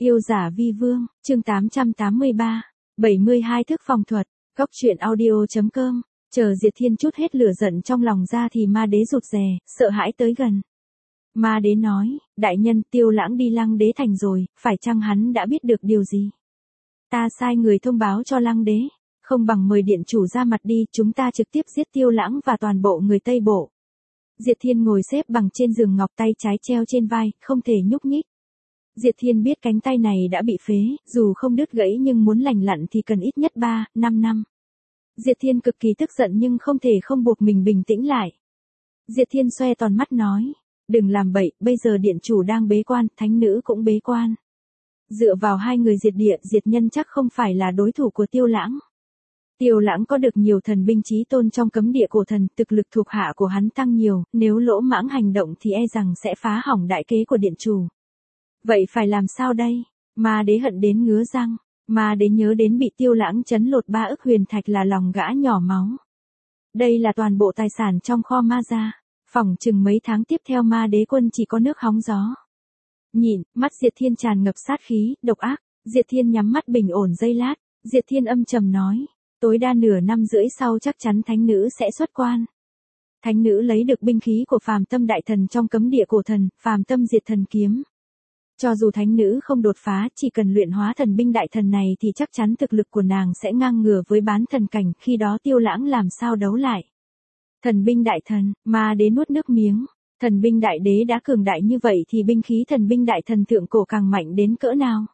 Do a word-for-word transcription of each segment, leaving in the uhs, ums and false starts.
Yêu giả vi vương, chương tám trăm tám mươi ba, bảy mươi hai thức phòng thuật, góc truyện audio.com, chờ Diệt Thiên chút hết lửa giận trong lòng ra thì ma đế rụt rè, sợ hãi tới gần. Ma đế nói, đại nhân Tiêu Lãng đi Lăng Đế thành rồi, phải chăng hắn đã biết được điều gì? Ta sai người thông báo cho Lăng Đế, không bằng mời điện chủ ra mặt đi, chúng ta trực tiếp giết Tiêu Lãng và toàn bộ người Tây Bộ. Diệt Thiên ngồi xếp bằng trên giường ngọc, tay trái treo trên vai, không thể nhúc nhích. Diệt Thiên biết cánh tay này đã bị phế, dù không đứt gãy nhưng muốn lành lặn thì cần ít nhất ba, năm năm. Diệt Thiên cực kỳ tức giận nhưng không thể không buộc mình bình tĩnh lại. Diệt Thiên xoe toàn mắt nói, đừng làm bậy, bây giờ điện chủ đang bế quan, thánh nữ cũng bế quan. Dựa vào hai người diệt địa, diệt nhân chắc không phải là đối thủ của Tiêu Lãng. Tiêu Lãng có được nhiều thần binh chí tôn trong cấm địa cổ thần, thực lực thuộc hạ của hắn tăng nhiều, nếu lỗ mãng hành động thì e rằng sẽ phá hỏng đại kế của điện chủ. Vậy phải làm sao đây? Ma đế hận đến ngứa răng, ma đế nhớ đến bị Tiêu Lãng chấn lột ba ức huyền thạch là lòng gã nhỏ máu. Đây là toàn bộ tài sản trong kho ma gia, phỏng chừng mấy tháng tiếp theo ma đế quân chỉ có nước hóng gió. Nhìn, mắt Diệt Thiên tràn ngập sát khí, độc ác, Diệt Thiên nhắm mắt bình ổn giây lát, Diệt Thiên âm trầm nói, tối đa nửa năm rưỡi sau chắc chắn thánh nữ sẽ xuất quan. Thánh nữ lấy được binh khí của Phàm Tâm đại thần trong cấm địa cổ thần, Phàm Tâm diệt thần kiếm. Cho dù thánh nữ không đột phá, chỉ cần luyện hóa thần binh đại thần này thì chắc chắn thực lực của nàng sẽ ngang ngửa với bán thần cảnh, khi đó Tiêu Lãng làm sao đấu lại. Thần binh đại thần, ma đế nuốt nước miếng, thần binh đại đế đã cường đại như vậy thì binh khí thần binh đại thần thượng cổ càng mạnh đến cỡ nào.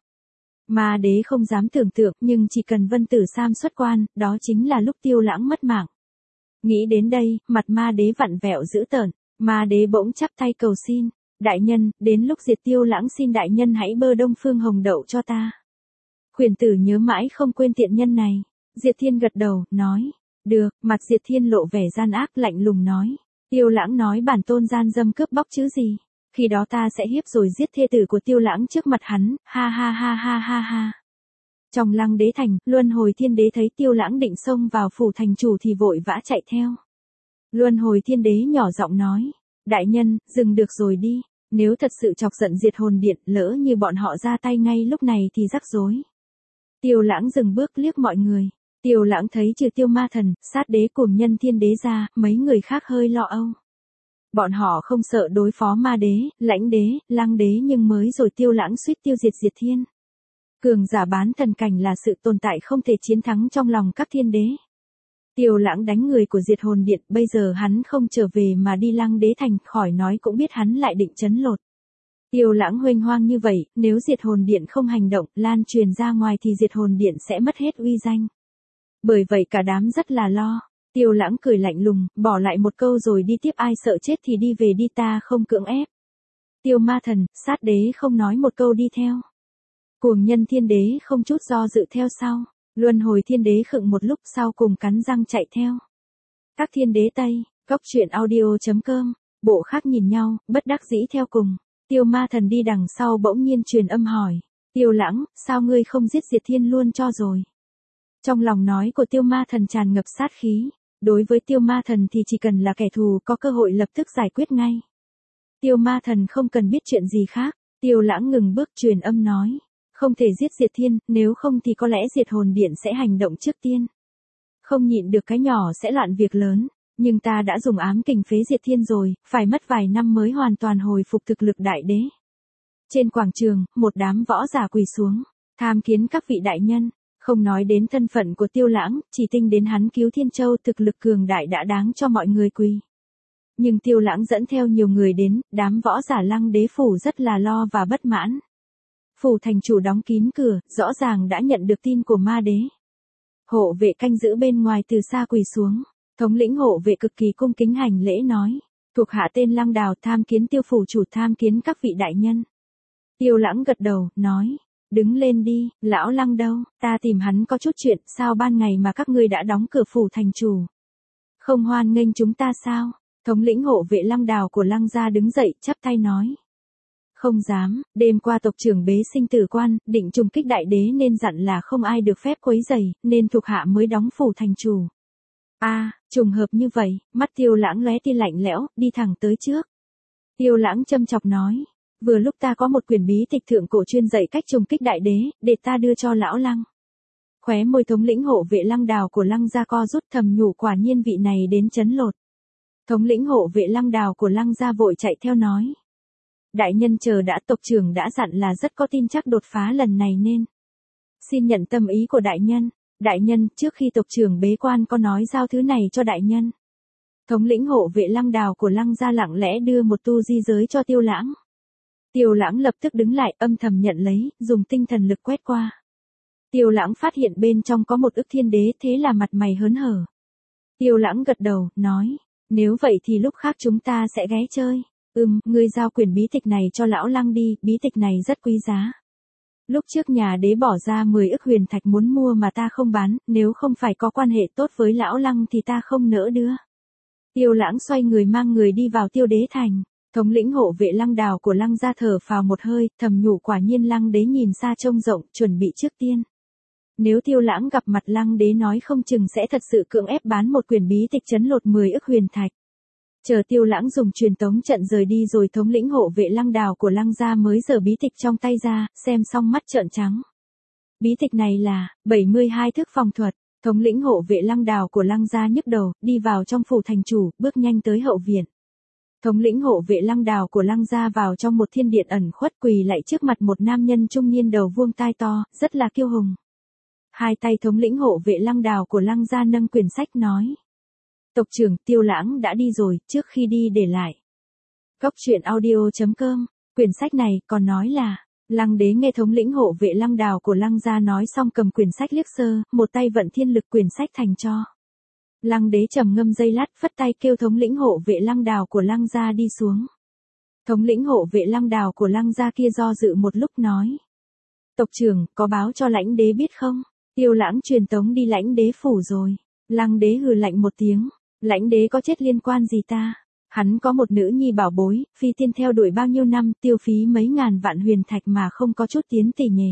Ma đế không dám tưởng tượng, nhưng chỉ cần Vân Tử Sam xuất quan, đó chính là lúc Tiêu Lãng mất mạng. Nghĩ đến đây, mặt ma đế vặn vẹo dữ tợn, ma đế bỗng chắp tay cầu xin. Đại nhân, đến lúc diệt Tiêu Lãng xin đại nhân hãy bơ Đông Phương Hồng Đậu cho ta. Khuyển tử nhớ mãi không quên tiện nhân này. Diệt Thiên gật đầu, nói, được, mặt Diệt Thiên lộ vẻ gian ác lạnh lùng nói. Tiêu Lãng nói bản tôn gian dâm cướp bóc chứ gì. Khi đó ta sẽ hiếp rồi giết thê tử của Tiêu Lãng trước mặt hắn, ha ha ha ha ha ha. Trong Lăng Đế thành, Luân Hồi Thiên Đế thấy Tiêu Lãng định xông vào phủ thành chủ thì vội vã chạy theo. Luân Hồi Thiên Đế nhỏ giọng nói, đại nhân, dừng được rồi đi. Nếu thật sự chọc giận diệt hồn điện, lỡ như bọn họ ra tay ngay lúc này thì rắc rối. Tiêu Lãng dừng bước liếc mọi người. Tiêu Lãng thấy trừ Tiêu Ma Thần, Sát Đế cùng Nhân Thiên Đế ra, mấy người khác hơi lo âu. Bọn họ không sợ đối phó Ma Đế, Lãnh Đế, Lăng Đế, nhưng mới rồi Tiêu Lãng suýt tiêu diệt Diệt Thiên. Cường giả bán thần cảnh là sự tồn tại không thể chiến thắng trong lòng các thiên đế. Tiêu Lãng đánh người của diệt hồn điện, bây giờ hắn không trở về mà đi Lăng Đế thành, khỏi nói cũng biết hắn lại định trấn lột. Tiêu Lãng huênh hoang như vậy, nếu diệt hồn điện không hành động, lan truyền ra ngoài thì diệt hồn điện sẽ mất hết uy danh. Bởi vậy cả đám rất là lo. Tiêu Lãng cười lạnh lùng, bỏ lại một câu rồi đi tiếp, ai sợ chết thì đi về đi, ta không cưỡng ép. Tiêu Ma Thần, Sát Đế không nói một câu đi theo. Cuồng Nhân Thiên Đế không chút do dự theo sau. Luân Hồi Thiên Đế khựng một lúc sau cùng cắn răng chạy theo. Các thiên đế Tây, góc truyện audio.com, bộ khác nhìn nhau, bất đắc dĩ theo cùng. Tiêu Ma Thần đi đằng sau bỗng nhiên truyền âm hỏi. Tiêu Lãng, sao ngươi không giết Diệt Thiên luôn cho rồi? Trong lòng nói của Tiêu Ma Thần tràn ngập sát khí. Đối với Tiêu Ma Thần thì chỉ cần là kẻ thù có cơ hội lập tức giải quyết ngay. Tiêu Ma Thần không cần biết chuyện gì khác. Tiêu Lãng ngừng bước truyền âm nói. Không thể giết Diệt Thiên, nếu không thì có lẽ diệt hồn điện sẽ hành động trước tiên. Không nhịn được cái nhỏ sẽ loạn việc lớn, nhưng ta đã dùng ám kình phế Diệt Thiên rồi, phải mất vài năm mới hoàn toàn hồi phục thực lực đại đế. Trên quảng trường, một đám võ giả quỳ xuống, tham kiến các vị đại nhân, không nói đến thân phận của Tiêu Lãng, chỉ tinh đến hắn cứu Thiên Châu thực lực cường đại đã đáng cho mọi người quỳ. Nhưng Tiêu Lãng dẫn theo nhiều người đến, đám võ giả Lăng Đế phủ rất là lo và bất mãn. Phủ thành chủ đóng kín cửa, rõ ràng đã nhận được tin của ma đế. Hộ vệ canh giữ bên ngoài từ xa quỳ xuống, thống lĩnh hộ vệ cực kỳ cung kính hành lễ nói, thuộc hạ tên Lăng Đào, tham kiến Tiêu phủ chủ, tham kiến các vị đại nhân. Tiêu Lãng gật đầu, nói, đứng lên đi, lão Lăng đâu, ta tìm hắn có chút chuyện, sao ban ngày mà các ngươi đã đóng cửa phủ thành chủ? Không hoan nghênh chúng ta sao? Thống lĩnh hộ vệ Lăng Đào của Lăng gia đứng dậy, chắp tay nói. Không dám, đêm qua tộc trưởng bế sinh tử quan, định trùng kích đại đế nên dặn là không ai được phép quấy rầy, nên thuộc hạ mới đóng phủ thành chủ. A, à, trùng hợp như vậy, mắt Tiêu Lãng lóe tia lạnh lẽo, đi thẳng tới trước. Tiêu Lãng châm chọc nói, Vừa lúc ta có một quyển bí tịch thượng cổ chuyên dạy cách trùng kích đại đế, để ta đưa cho lão Lăng. Khóe môi thống lĩnh hộ vệ Lăng Đào của Lăng gia co rút, thầm nhủ quả nhiên vị này đến chấn lột. Thống lĩnh hộ vệ Lăng Đào của Lăng gia vội chạy theo nói. Đại nhân chờ đã, tộc trưởng đã dặn là rất có tin chắc đột phá lần này nên. Xin nhận tâm ý của đại nhân. Đại nhân, trước khi tộc trưởng bế quan có nói giao thứ này cho đại nhân. Thống lĩnh hộ vệ Lăng Đào của Lăng gia lặng lẽ đưa một tu di giới cho Tiêu Lãng. Tiêu Lãng lập tức đứng lại, âm thầm nhận lấy, dùng tinh thần lực quét qua. Tiêu Lãng phát hiện bên trong có một ức thiên đế, thế là mặt mày hớn hở. Tiêu Lãng gật đầu, nói, nếu vậy thì lúc khác chúng ta sẽ ghé chơi. Ừm, ngươi giao quyển bí tịch này cho lão Lăng đi, bí tịch này rất quý giá. Lúc trước nhà đế bỏ ra mười ức huyền thạch muốn mua mà ta không bán, nếu không phải có quan hệ tốt với lão Lăng thì ta không nỡ đưa. Tiêu Lãng xoay người mang người đi vào Tiêu Đế thành. Thống lĩnh hộ vệ Lăng Đào của Lăng gia thở phào một hơi, thầm nhủ quả nhiên Lăng đế nhìn xa trông rộng, chuẩn bị trước tiên. Nếu Tiêu Lãng gặp mặt Lăng đế nói không chừng sẽ thật sự cưỡng ép bán một quyển bí tịch chấn lột mười ức huyền thạch. Chờ Tiêu Lãng dùng truyền tống trận rời đi rồi thống lĩnh hộ vệ Lăng Đào của Lăng gia mới giở bí tịch trong tay ra, xem xong mắt trợn trắng. Bí tịch này là bảy mươi hai thức phòng thuật. Thống lĩnh hộ vệ Lăng Đào của Lăng gia nhức đầu, đi vào trong phủ thành chủ, bước nhanh tới hậu viện. Thống lĩnh hộ vệ Lăng Đào của Lăng gia vào trong một thiên điện ẩn khuất, quỳ lạy trước mặt một nam nhân trung niên đầu vuông tai to, rất là kiêu hùng. Hai tay thống lĩnh hộ vệ Lăng Đào của Lăng gia nâng quyển sách nói. Tộc trưởng, Tiêu Lãng đã đi rồi, trước khi đi để lại. Góc truyện audio chấm com, quyển sách này còn nói là, Lăng đế nghe thống lĩnh hộ vệ Lăng Đào của Lăng gia nói xong cầm quyển sách liếc sơ, một tay vận thiên lực quyển sách thành cho. Lăng đế trầm ngâm giây lát, phất tay kêu thống lĩnh hộ vệ Lăng Đào của Lăng gia đi xuống. Thống lĩnh hộ vệ Lăng Đào của Lăng gia kia do dự một lúc nói. Tộc trưởng, có báo cho lãnh đế biết không? Tiêu Lãng truyền tống đi lãnh đế phủ rồi. Lăng đế hừ lạnh một tiếng. Lãnh đế có chết liên quan gì ta? Hắn có một nữ nhi bảo bối, phi tiên theo đuổi bao nhiêu năm, tiêu phí mấy ngàn vạn huyền thạch mà không có chút tiến tỉ nhề.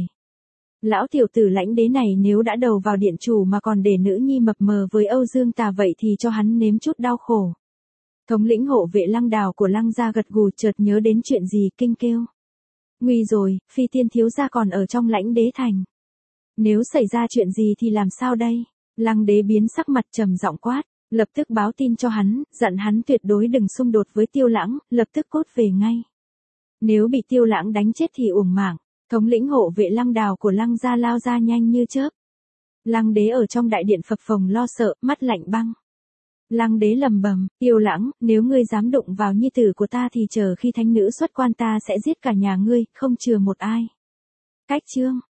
Lão tiểu tử lãnh đế này nếu đã đầu vào điện chủ mà còn để nữ nhi mập mờ với Âu Dương Tà vậy thì cho hắn nếm chút đau khổ. Thống lĩnh hộ vệ Lăng Đào của Lăng gia gật gù, chợt nhớ đến chuyện gì, kinh kêu. Nguy rồi, phi tiên thiếu gia còn ở trong lãnh đế thành. Nếu xảy ra chuyện gì thì làm sao đây? Lăng đế biến sắc mặt, trầm giọng quát, lập tức báo tin cho hắn, dặn hắn tuyệt đối đừng xung đột với Tiêu Lãng, lập tức cốt về ngay. Nếu bị Tiêu Lãng đánh chết thì uổng mạng. Thống lĩnh hộ vệ Lăng Đào của Lăng gia lao ra nhanh như chớp. Lăng đế ở trong đại điện phập phồng lo sợ, mắt lạnh băng. Lăng đế lầm bầm, Tiêu Lãng, nếu ngươi dám đụng vào nhi tử của ta thì chờ khi thánh nữ xuất quan ta sẽ giết cả nhà ngươi, không chừa một ai. Cách chương